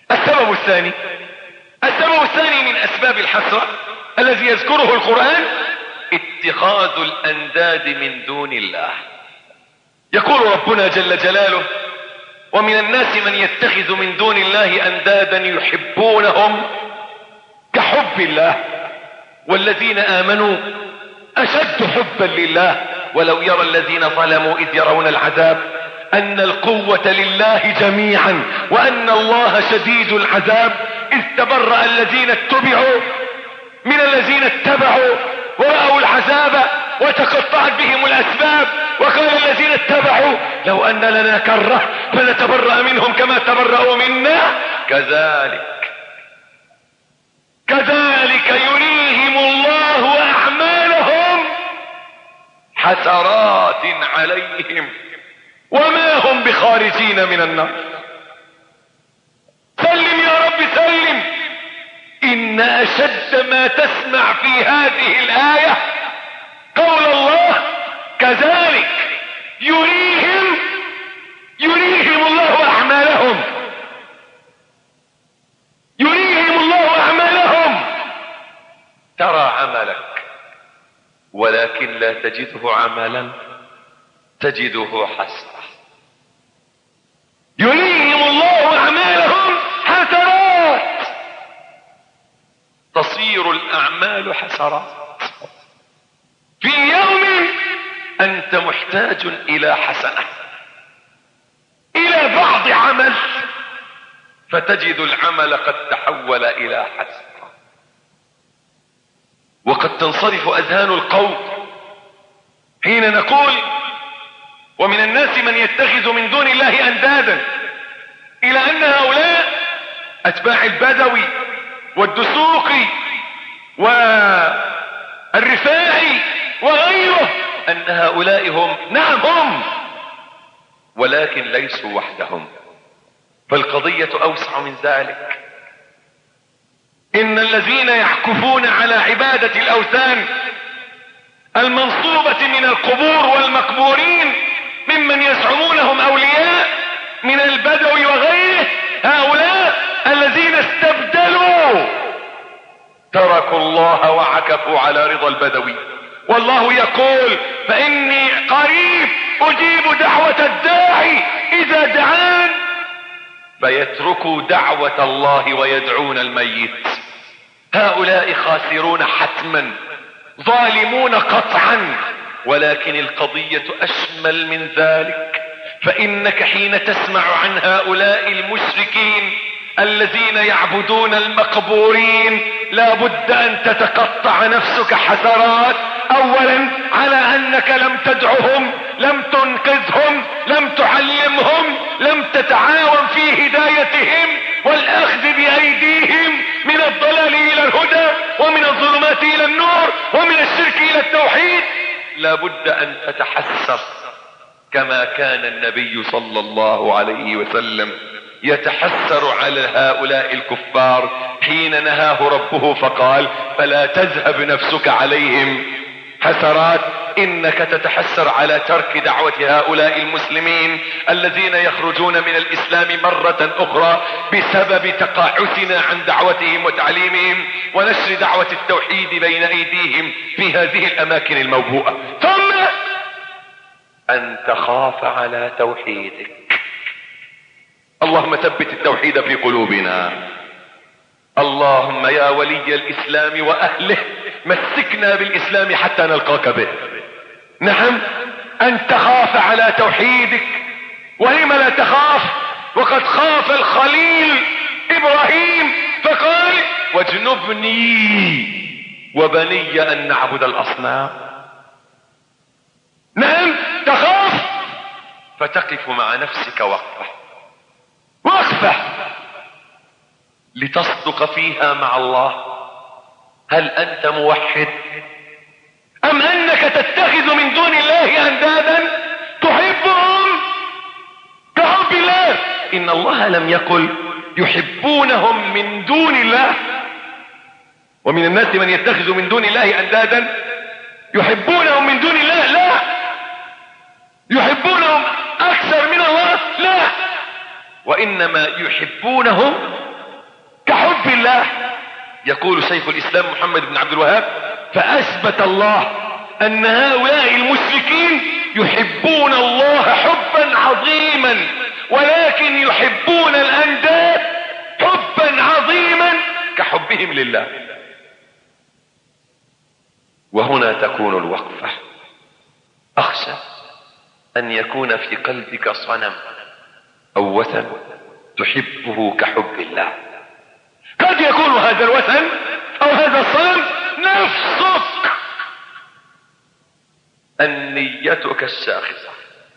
السبب الثاني من أسباب الحسرة الذي يذكره القرآن اتخاذ الأنداد من دون الله. يقول ربنا جل جلاله: ومن الناس من يتخذ من دون الله أندادا يحبونهم كحب الله والذين آمنوا أشد حبا لله ولو يرى الذين ظلموا إذ يرون العذاب أن القوة لله جميعا وأن الله شديد العذاب إذ تبرأ الذين اتبعوا من الذين اتبعوا ورأوا العذاب وتقطعت بهم الأسباب وقال الذين اتبعوا لو أن لنا كرة فنتبرأ منهم كما تبرأوا منا كذلك يريهم الله أعمالهم حسرات عليهم وما هم بخارجين من النار. سلم يا رب سلم. إن أشد ما تسمع في هذه الآية قول الله كذلك يريهم الله أعمالهم، يريهم الله أعمالهم. ترى عملك ولكن لا تجده عملا، تجده حسرة. يريهم الله أعمالهم حسرات، تصير الأعمال حسرات. في يوم أنت محتاج إلى حسنة، إلى بعض عمل، فتجد العمل قد تحول إلى حسرة. وقد تنصرف أذهان القوم حين نقول ومن الناس من يتخذ من دون الله أندادا، إلى أن هؤلاء أتباع البدوي والدسوقي والرفاعي وغيره، أن هؤلاء هم، نعم هم، ولكن ليسوا وحدهم، فالقضية أوسع من ذلك. إن الذين يعكفون على عبادة الأوثان المنصوبة من القبور والمقبورين ممن يزعمونهم أولياء من البدو وغيره، هؤلاء الذين استبدلوا تركوا الله وعكفوا على رضا البدوي. والله يقول: فإني قريب أجيب دعوة الداعي إذا دعان، فيتركوا دعوة الله ويدعون الميت. هؤلاء خاسرون حتما، ظالمون قطعا، ولكن القضية أشمل من ذلك. فإنك حين تسمع عن هؤلاء المشركين الذين يعبدون المقبورين لا بد أن تتقطع نفسك حسرات، أولا على أنك لم تدعهم، لم تنقذهم، لم تعلمهم، لم تتعاون في هدايتهم والأخذ بأيديهم من الضلال إلى الهدى ومن الظلمات إلى النور ومن الشرك إلى التوحيد. لا بد أن تتحسر كما كان النبي صلى الله عليه وسلم يتحسر على هؤلاء الكفار حين نهاه ربه فقال: فلا تذهب نفسك عليهم حسرات. إنك تتحسر على ترك دعوة هؤلاء المسلمين الذين يخرجون من الإسلام مرة أخرى بسبب تقاعسنا عن دعوتهم وتعليمهم ونشر دعوة التوحيد بين أيديهم في هذه الأماكن الموبوءة. ثم أن تخاف على توحيدك. اللهم ثبت التوحيد في قلوبنا. اللهم يا ولي الإسلام وأهله مسكنا بالإسلام حتى نلقاك به. نعم، أن تخاف على توحيدك. ولم لا تخاف وقد خاف الخليل إبراهيم فقال: واجنبني وبني أن نعبد الأصنام. نعم، تخاف فتقف مع نفسك وقفة لتصدق فيها مع الله: هل أنت موحد أم أنك تتخذ من دون الله أندادا تحبهم كحب الله؟ إن الله لم يقل يحبونهم من دون الله. ومن الناس من يتخذ من دون الله أندادا يحبونهم من دون الله، لا. يحبونهم أكثر من الله، لا. وإنما يحبونهم كحب الله. يقول شيخ الإسلام محمد بن عبد الوهاب: فأثبت الله أن هؤلاء المشركين يحبون الله حبا عظيما، ولكن يحبون الأنداد حبا عظيما كحبهم لله. وهنا تكون الوقفة. أخشى أن يكون في قلبك صنم أو وثن تحبه كحب الله. قد يكون هذا الوثن أو هذا الصنم نفسك، النيتك الشاخصة.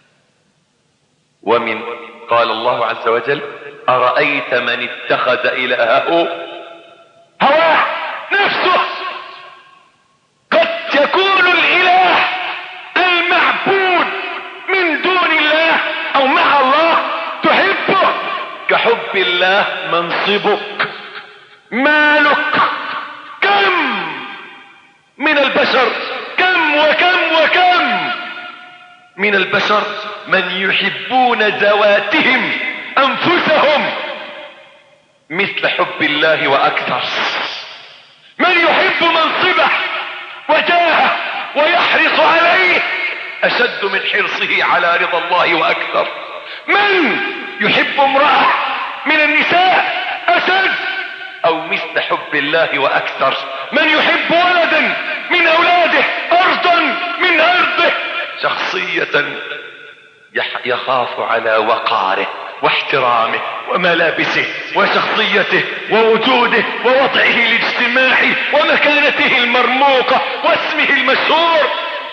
ومن قال الله عز وجل: أرأيت من اتخذ إلهه هواه، نفسه. قد يكون الإله المعبود من دون الله أو مع الله تحبه كحب الله. منصبك، مالك. كم من البشر، كم وكم وكم من البشر من يحبون ذواتهم أنفسهم مثل حب الله وأكثر. من يحب منصبه وجاهه ويحرص عليه أشد من حرصه على رضا الله وأكثر. من يحب امرأة من النساء أشد أو مثل حب الله وأكثر. من يحب ولدا من أولاده، أرضا من أرضه، شخصية يخاف على وقاره واحترامه وملابسه وشخصيته ووجوده ووضعه الاجتماعي ومكانته المرموقة واسمه المشهور.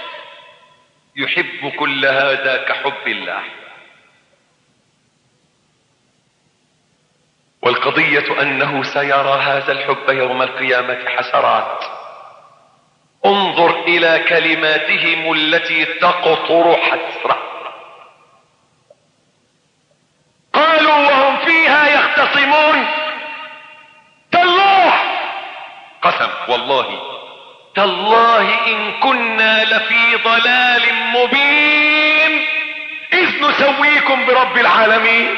يحب كل هذا كحب الله. والقضية أنه سيرى هذا الحب يوم القيامة حسرات. انظر إلى كلماتهم التي تقطر حسرة. قالوا وهم فيها يختصمون: تالله، قسم والله، تالله إن كنا لفي ضلال مبين إذ نسويكم برب العالمين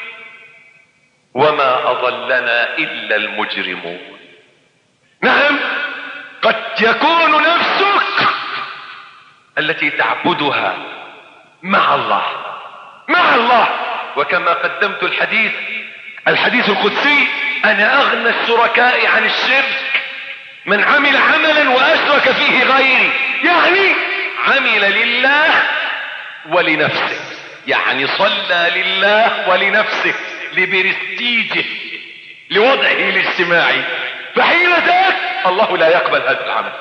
وما أضلنا إلا المجرمون. نعم، قد يكون نفسك التي تعبدها مع الله، مع الله. وكما قدمت الحديث القدسي: أنا أغنى الشركاء عن الشرك من عمل عملا وأشرك فيه غيري. يعني عمل لله ولنفسه، يعني صلى لله ولنفسه، لبرستيجه، لوضعه الاجتماعي. فحين ذاك الله لا يقبل هذا العمل.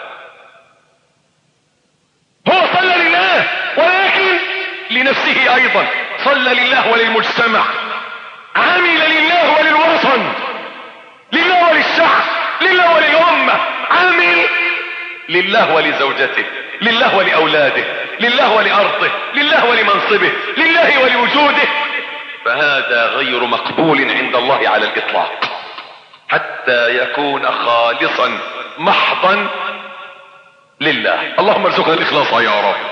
هو صلى لله ولكن لنفسه أيضا، صلى لله وللمجتمع، عمل لله وللوطن، لله وللشعب، لله وللأمة، عمل لله ولزوجته، لله ولأولاده، لله ولأرضه، لله ولمنصبه، لله ولوجوده. فهذا غير مقبول عند الله على الإطلاق حتى يكون خالصا محضا لله. اللهم ارزقنا الإخلاص يا رب.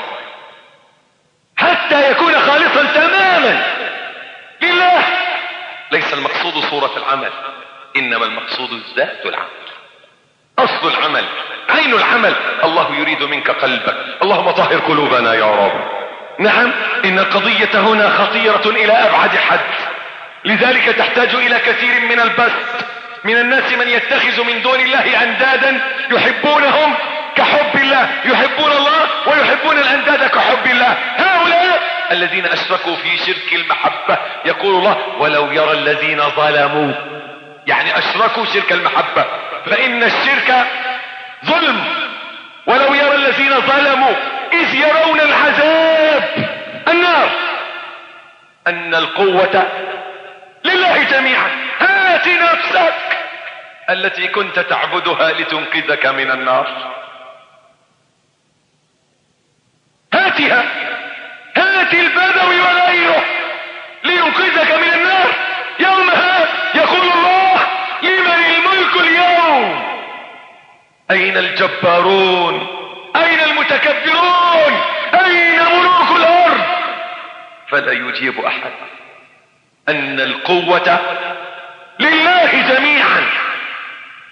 حتى يكون خالصا تماما لله. ليس المقصود صورة العمل، إنما المقصود ذات العمل، أصل العمل، عين العمل. الله يريد منك قلبك. اللهم طهر قلوبنا يا رب. نعم، إن القضية هنا خطيرة إلى أبعد حد. لذلك تحتاج إلى كثير من البسط. من الناس من يتخذ من دون الله أندادا يحبونهم كحب الله، يحبون الله ويحبون الأنداد كحب الله. هؤلاء الذين أشركوا في شرك المحبة. يقول الله: ولو يرى الذين ظلموا، يعني أشركوا شرك المحبة، فإن الشرك ظلم. ولو يرى الذين ظلموا إذ يرون العذاب، النار، أن القوة لله جميعا. هات نفسك التي كنت تعبدها لتنقذك من النار، هاتها. هات البدوي وغيره لينقذك من النار. يومها يقول الله: لمن الملك اليوم؟ أين الجبارون؟ أين المتكبرون؟ أين ملوك الأرض؟ فلا يجيب أحد أن القوة لله جميعا.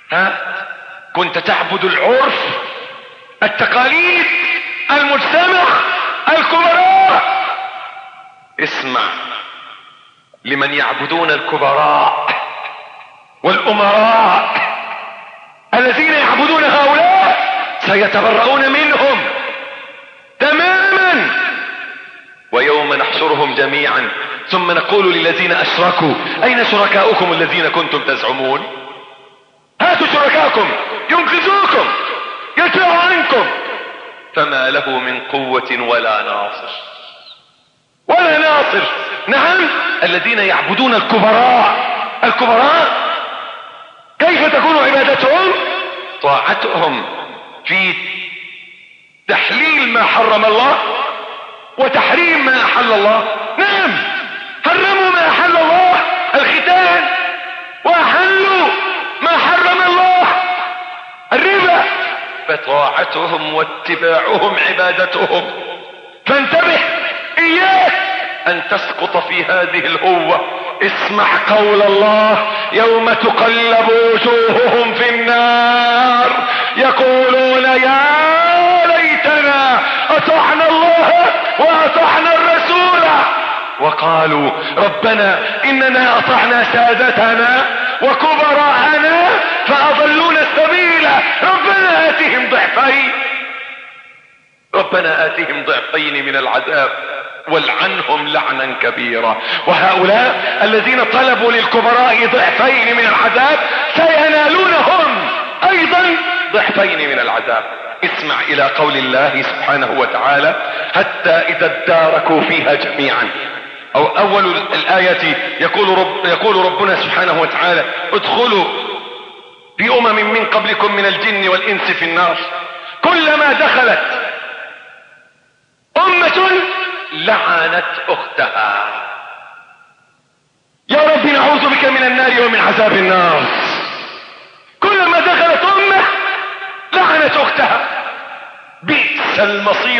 كنت تعبد العرف، التقاليد، المجتمع، الكبراء. اسمع لمن يعبدون الكبراء والأمراء الذين يعبدون هؤلاء سيتبرؤون منهم تماما. ويوم نحشرهم جميعا ثم نقول للذين أشركوا أين شركاؤكم الذين كنتم تزعمون؟ هاتوا شركاءكم ينقذوكم يدفعوا عنكم. فما له من قوة ولا ناصر ولا ناصر. نعم، الذين يعبدون الكبراء كيف تكون عبادتهم؟ طاعتهم في تحليل ما حرم الله وتحريم ما أحل الله. نعم، حرموا ما أحل الله، الختان، وأحلوا ما حرم الله، الربا. فطاعتهم واتباعهم عبادتهم. فانتبه، إياك أن تسقط في هذه الهوة. اسمع قول الله: يوم تقلب وجوههم في النار يقولون يا ليتنا أطعنا الله وأطعنا الرسول، وقالوا ربنا إننا أطعنا سادتنا وكبراءنا فأضلونا السبيل ربنا آتهم ضعفين من العذاب والعنهم لعنا كبيرا. وهؤلاء الذين طلبوا للكبراء ضعفين من العذاب سينالونهم أيضا ضعفين من العذاب. اسمع إلى قول الله سبحانه وتعالى: حتى إذا اداركوا فيها جميعا. أو أول الآية يقول ربنا سبحانه وتعالى: ادخلوا في من قبلكم من الجن والإنس في النار كلما دخلت أمة لعنت أختها. يا رب نعوذ بك من النار ومن عذاب النار. كلما دخلت أمة لعنت أختها. بئس المصير،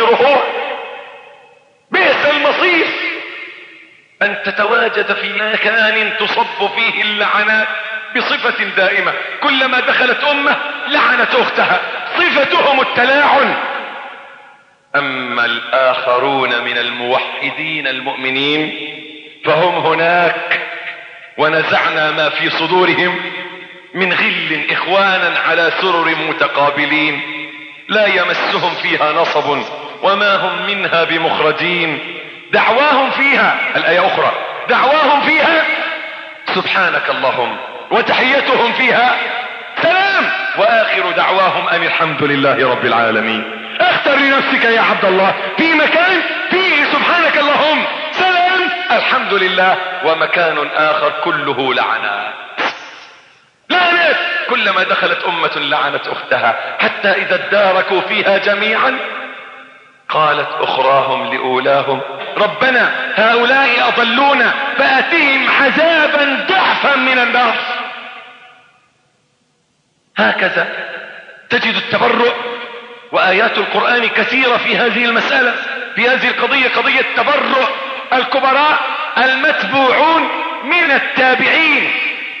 بئس المصير أن تتواجد في مكان تصب فيه اللعنات بصفة دائمة. كلما دخلت أمة لعنت أختها، صفتهم التلاعن. أما الآخرون من الموحدين المؤمنين فهم هناك ونزعنا ما في صدورهم من غل إخوانا على سرر متقابلين لا يمسهم فيها نصب وما هم منها بمخرجين. دعواهم فيها، الآية أخرى، دعواهم فيها سبحانك اللهم وتحيتهم فيها سلام وآخر دعواهم أن الحمد لله رب العالمين. اختر لنفسك يا عبد الله في مكان فيه سبحانك اللهم سلام الحمد لله، ومكان آخر كله لعنات. لعنات. كلما دخلت أمة لعنت أختها حتى إذا اداركوا فيها جميعا قالت أخراهم لأولاهم ربنا هؤلاء أضلونا فآتهم عذابا ضعفا من النار. هكذا تجد التبرؤ، وآيات القرآن كثيرة في هذه المسألة، في هذه القضية، قضية تبرؤ الكبراء المتبوعون من التابعين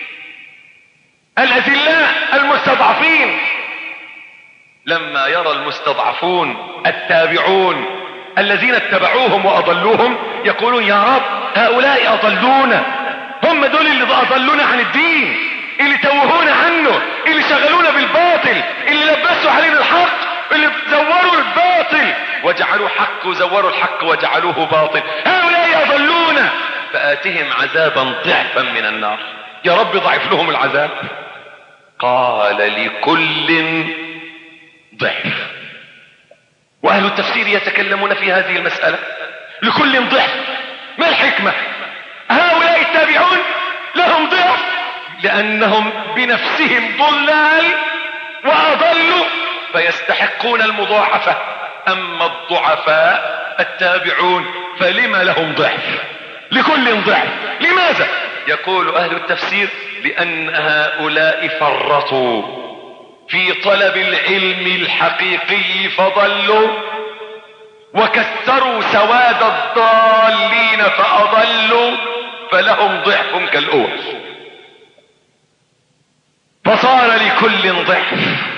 الأذلاء المستضعفين. لما يرى المستضعفون التابعون الذين اتبعوهم وأضلوهم يقولون يا رب هؤلاء أضلونا، هم دول اللي أضلونا عن الدين، اللي توهونا عنه، اللي شغلونا بالباطل، اللي لبسوا علينا الحق، اللي زوروا الباطل وجعلوا حق وزوروا الحق وجعلوه باطل. هؤلاء أضلونا فآتهم عذابا ضعفا من النار. يا رب ضعف لهم العذاب. قال لكل ضعف. وأهل التفسير يتكلمون في هذه المسألة. لكل ضعف، ما الحكمة؟ هؤلاء التابعون لهم ضعف لأنهم بنفسهم ضلال وأضلوا فيستحقون المضاعفة. أما الضعفاء التابعون فلم لهم ضعف؟ لكل ضعف. لماذا؟ يقول أهل التفسير لأن هؤلاء فرطوا في طلب العلم الحقيقي فضلوا، وكثروا سواد الضالين فأضلوا، فلهم ضعف كالأول. فصار لكل ضعف.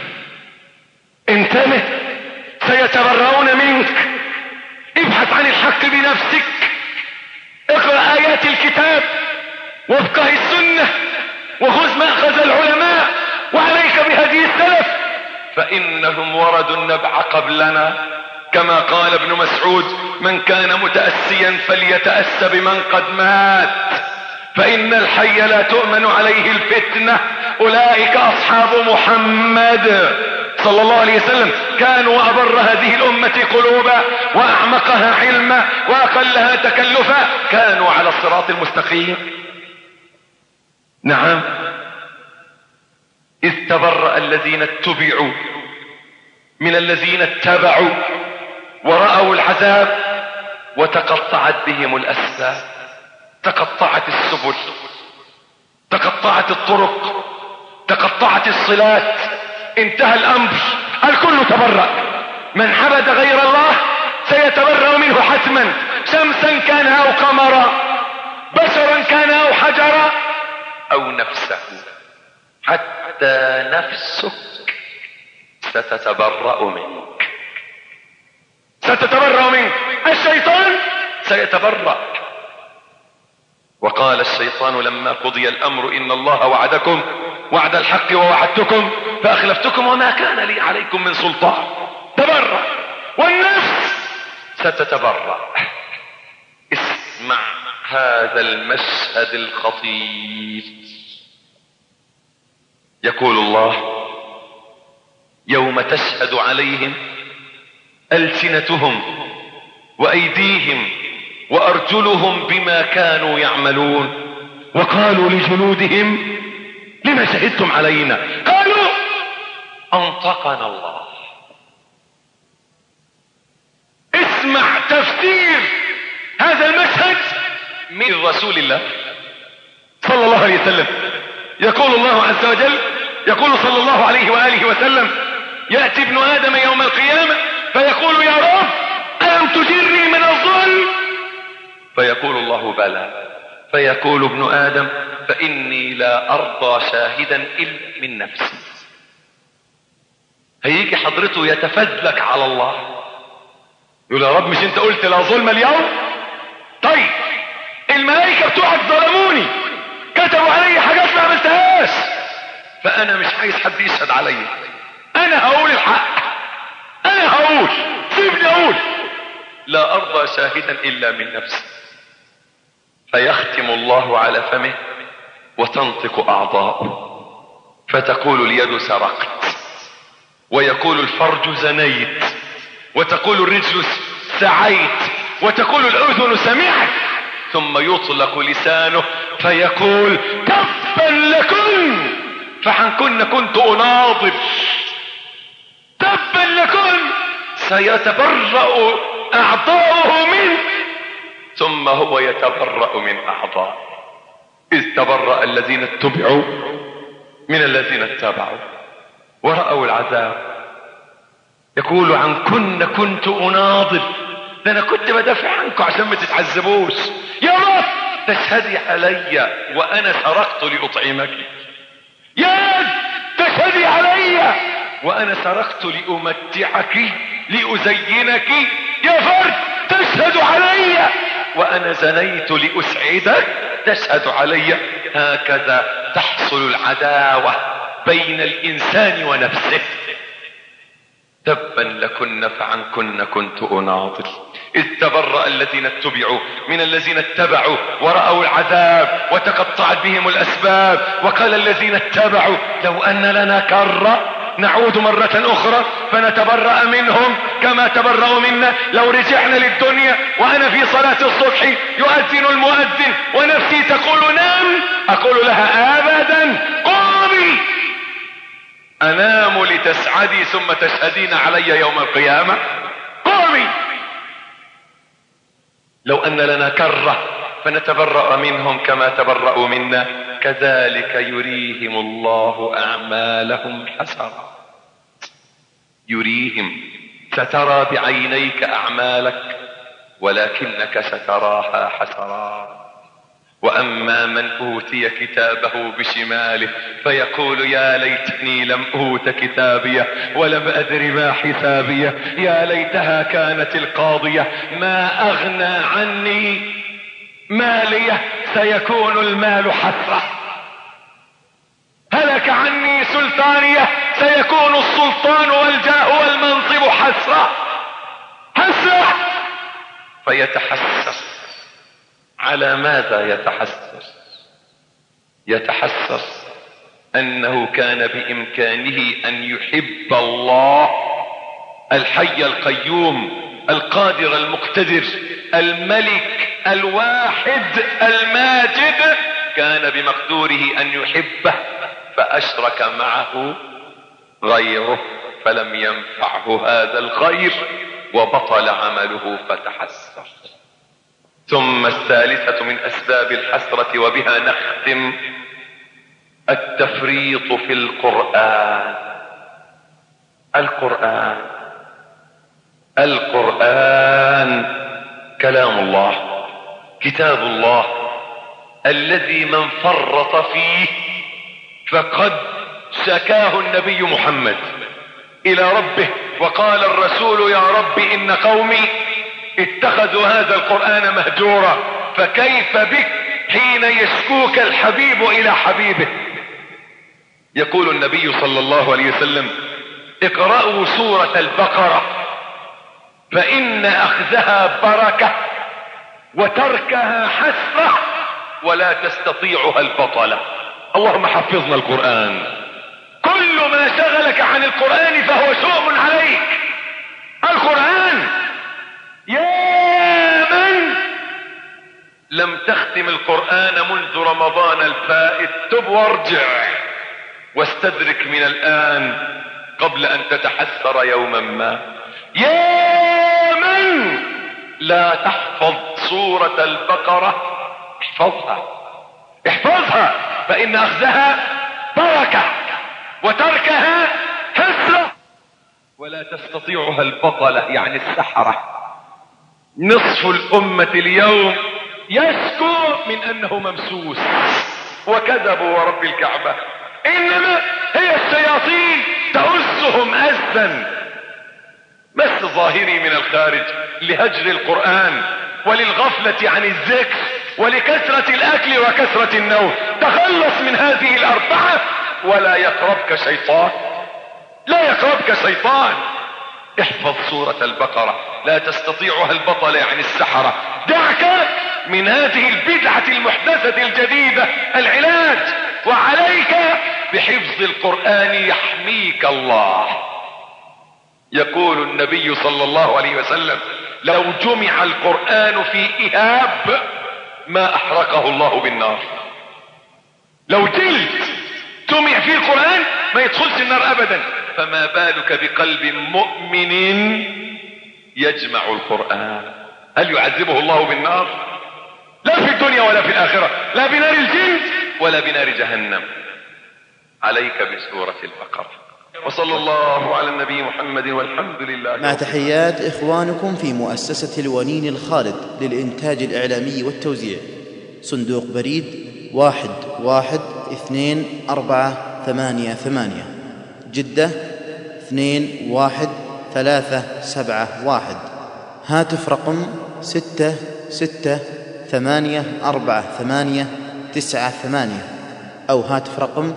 انتبه، سيتبرؤون منك. ابحث عن الحق بنفسك، اقرأ آيات الكتاب وافقه السنة وخذ ما أخذ العلماء وعليك بهدي السلف، فإنهم وردوا النبع قبلنا. كما قال ابن مسعود: من كان متأسيا فليتأس بمن قد مات، فإن الحي لا تؤمن عليه الفتنة. أولئك أصحاب محمد صلى الله عليه وسلم، كانوا أبر هذه الأمة قلوبا وأعمقها علما وأقلها تكلفا، كانوا على الصراط المستقيم. نعم، إذ تبرأ الذين اتبعوا من الذين اتبعوا ورأوا العذاب وتقطعت بهم الأسباب. تقطعت السبل، تقطعت الطرق، تقطعت الصلات، انتهى الأمر، الكل تبرأ. من عبد غير الله سيتبرأ منه حتما، شمسا كان أو قمرا، بشرا كان أو حجرا أو نفسه، حتى نفسك ستتبرأ منك، ستتبرأ منك. الشيطان سيتبرأ. وقال الشيطان لما قضي الأمر: إن الله وعدكم وعد الحق ووعدتكم فأخلفتكم وما كان لي عليكم من سلطان. تبرأ. والنفس ستتبرأ. اسمع هذا المشهد الخطير. يقول الله: يوم تشهد عليهم ألسنتهم وأيديهم وأرجلهم بما كانوا يعملون، وقالوا لجلودهم: لما شهدتم علينا؟ قالوا: أنطقنا الله. اسمع تفسير هذا المشهد من رسول الله صلى الله عليه وسلم. يقول الله عز وجل، يقول صلى الله عليه وآله وسلم: يأتي ابن آدم يوم القيامة فيقول: يا رب ألم تجرني من الظلم؟ فيقول الله: بلى. فيقول ابن آدم: فإني لا أرضى شاهدا إلا من نفسي. هيجي حضرته يتفزلك على الله، يقول: يا رب مش انت قلت لا ظلم اليوم؟ طيب الملائكة بتوعك ظلموني، كتبوا علي حاجات ما عملتهاش، فأنا مش عايز حد يشهد علي، أنا هقول الحق، أنا هقول، سيبني أقول. لا أرضى شاهدا إلا من نفسي. فيختم الله على فمه وتنطق أعضاؤه، فتقول اليد سرقت، ويقول الفرج زنيت، وتقول الرجل سعيت، وتقول الأذن سمعت، ثم يطلق لسانه فيقول: تبا لكن، فعنكن كنت أناضل، تبا لكن. سيتبرأ أعضاؤه منه ثم هو يتبرأ من أعضاء. إذ تبرأ الذين اتبعوا من الذين اتبعوا ورأوا العذاب. يقول: عنكن كنت أناضل، ده أنا كنت بدافع عنكم عشان ما تتعذبوش. يا رب تشهدي علي وأنا سرقت لأطعمك، يا تشهدي علي وأنا سرقت لأمتعك لأزينك، يا فرد تشهد علي وأنا زنيت لأسعدك، تشهد علي. هكذا تحصل العداوة بين الإنسان ونفسه. تبا لكن فعنكن كنت أناضل. إذ تبرأ الذين اتبعوا من الذين اتبعوا ورأوا العذاب وتقطعت بهم الأسباب. وقال الذين اتبعوا: لو أن لنا كرة نعود مرة أخرى فنتبرأ منهم كما تبرأوا منا. لو رجعنا للدنيا وأنا في صلاة الصبح يؤذن المؤذن ونفسي تقول نام، أقول لها: أبدا، قومي، أنام لتسعدي ثم تشهدين علي يوم القيامة. قومي. لو أن لنا كرة فنتبرأ منهم كما تبرأوا منا، كذلك يريهم الله أعمالهم حسرات. يريهم، سترى بعينيك أعمالك ولكنك ستراها حسرات. وأما من أوتي كتابه بشماله فيقول يا ليتني لم أوت كتابيه ولم أدر ما حسابيه يا ليتها كانت القاضية ما أغنى عني ماليه سيكون المال حسرة هلك عني سلطانيه سيكون السلطان والجاه والمنصب حسرة فيتحسر. على ماذا يتحسر أنه كان بإمكانه أن يحب الله الحي القيوم القادر المقتدر الملك الواحد الماجد، كان بمقدوره أن يحبه فأشرك معه غيره فلم ينفعه هذا الخير وبطل عمله فتحسر. ثم الثالثة من أسباب الحسرة وبها نختم التفريط في القرآن. القرآن كلام الله كتاب الله الذي من فرط فيه فقد شكاه النبي محمد إلى ربه وقال الرسول يا رب إن قومي اتخذوا هذا القرآن مهجورا فكيف بك حين يشكوك الحبيب إلى حبيبه. يقول النبي صلى الله عليه وسلم اقرأوا سورة البقرة فإن أخذها بركة وتركها حسرة ولا تستطيعها البطلة. اللهم حفظنا القرآن. كل ما شغلك عن القرآن فهو شؤم عليك. القرآن يا من لم تختم القرآن منذ رمضان الفائت تب وارجع واستدرك من الآن قبل أن تتحسر يوما ما. يا من لا تحفظ سورة البقرة احفظها فإن أخذها بركة وتركها حسرة ولا تستطيعها البطلة يعني السحرة. نصف الأمة اليوم يشكو من أنه ممسوس وكذبوا ورب الكعبة إنما هي الشياطين تؤسهم أسا مس ظاهري من الخارج لهجر القرآن وللغفلة عن الذكر ولكثرة الأكل وكثرة النوم. تخلص من هذه الأربعة ولا يقربك شيطان. احفظ سورة البقرة لا تستطيعها البطل يعني السحرة. دعك من هذه البدعة المحدثة الجديدة العلاج وعليك بحفظ القرآن يحميك الله. يقول النبي صلى الله عليه وسلم لو جمع القرآن في إهاب ما أحرقه الله بالنار. لو جلد جمع فيه القرآن ما يدخلش النار أبدا، فما بالك بقلب مؤمن يجمع القرآن؟ هل يعذبه الله بالنار؟ لا في الدنيا ولا في الآخرة، لا بنار الجن ولا بنار جهنم. عليك بسورة البقرة. وصلى الله على النبي محمد والحمد لله. مع تحيات إخوانكم في مؤسسة الونين الخالد للإنتاج الإعلامي والتوزيع، صندوق بريد 1124888 جدة 21371. هاتف رقم 66848898 أو هاتف رقم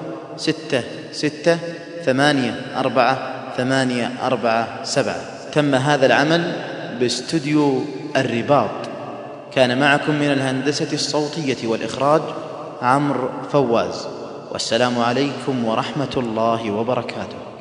66848847. تم هذا العمل باستوديو الرباط. كان معكم من الهندسة الصوتية والإخراج عمرو فواز، والسلام عليكم ورحمة الله وبركاته.